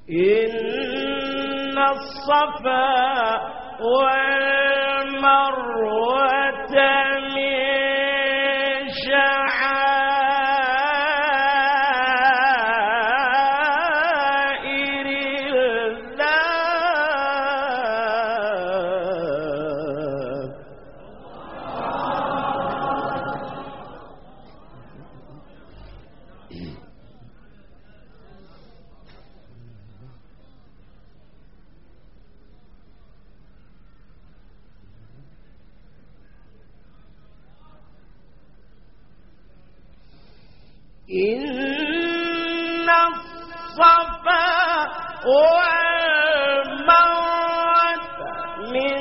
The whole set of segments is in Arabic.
إن الصفا والمروة من شعائر الله. إن الصفا والمروة من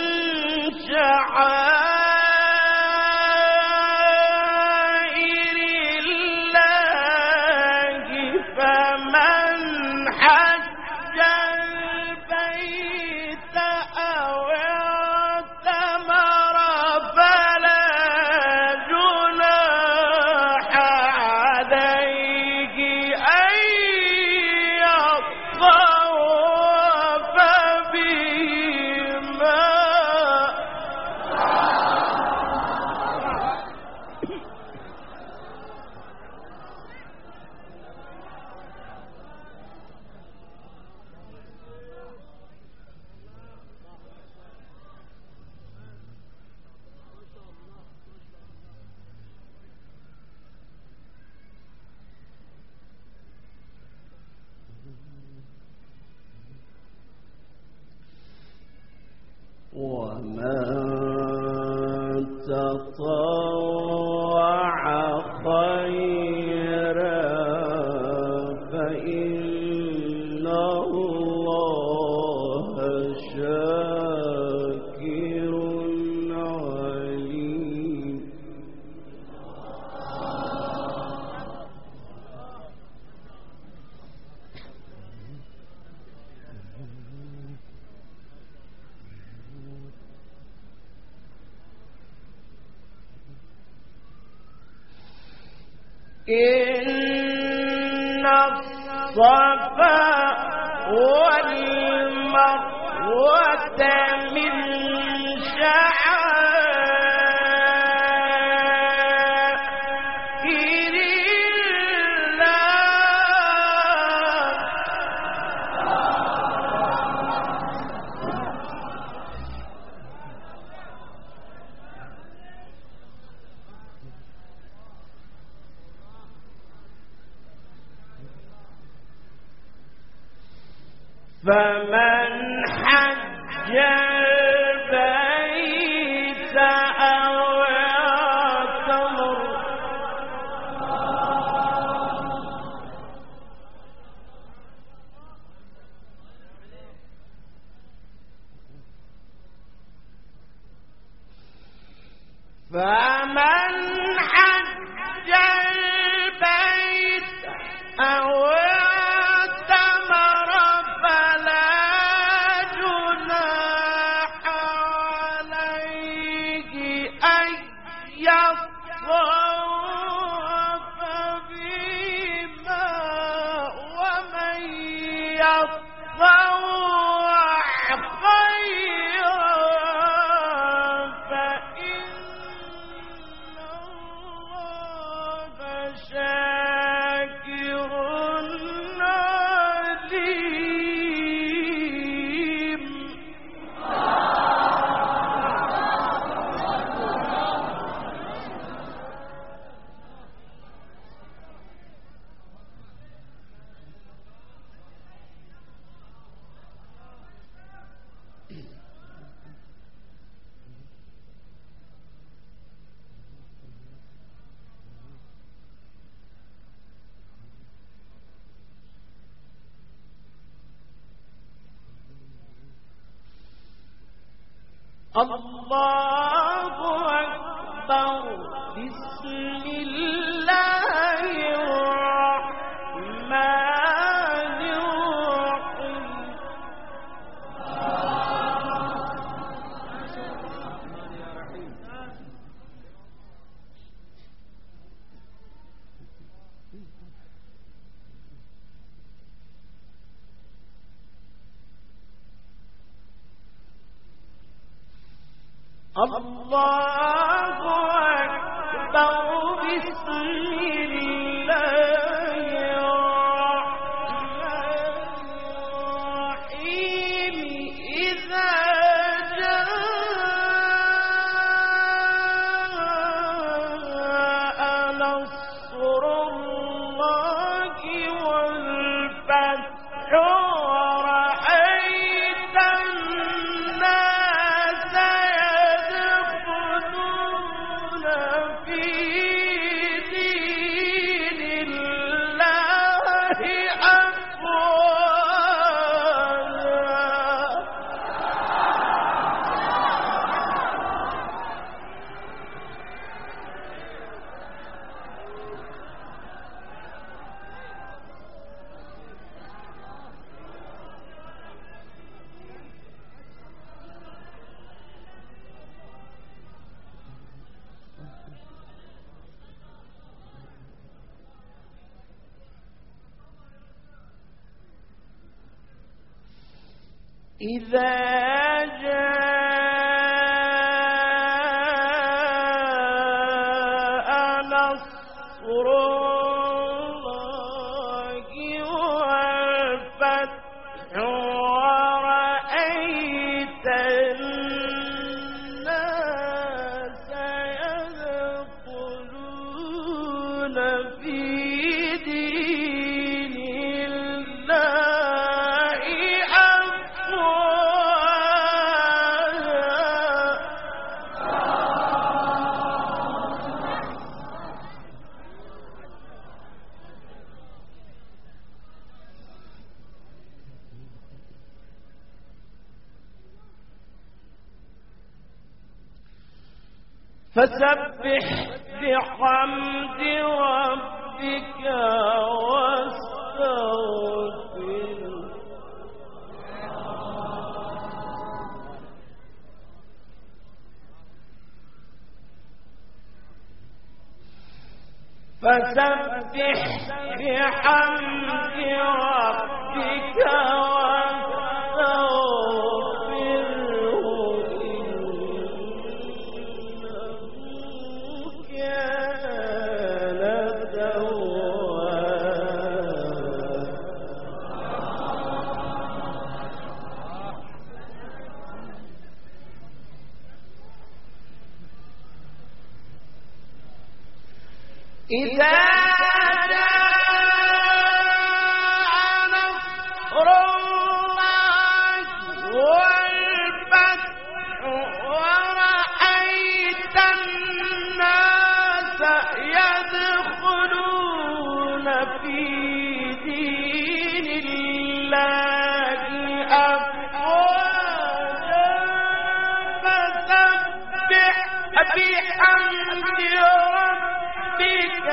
شعائر الله فمن حج البيت أو اعتمر فلا جناح عليه أن يطوف بهما. ومن تطوع خيرا فإن الله شاكر عليم. إن الصفا والمروة من شعائر فمن حج البيت أو اعتمر فمن حج البيت أو اعتمر فلا جناح عليه أن يطوف بهما. ومن يطوع خيرا فإن الله شاكر عليم. الله أكبر. بسم الله الرحمن الرحيم. الله أكبر. بسم الله الرحمن الرحيم. إذا جاء نصر الله والفتح ورأيت الناس يدخلون في دين الله أفواجا. إذا جاء نصر الله والفتح ورأيت الناس يدخلون في دين الله فسبح بحمد ربك واستغفره. فسبح بحمد ربك إذا جاء نصر الله والفتح ورأيت الناس يدخلون في دين الله أفواجا. فسبح بحمد ربك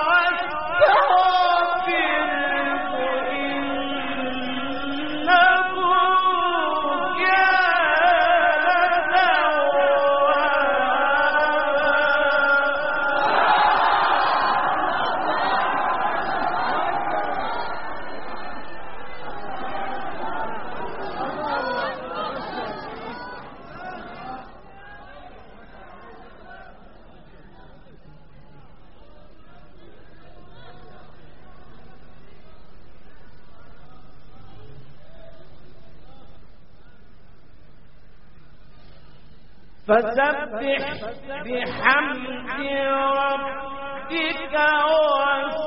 واستغفره إنه كان فسبح بحمد ربك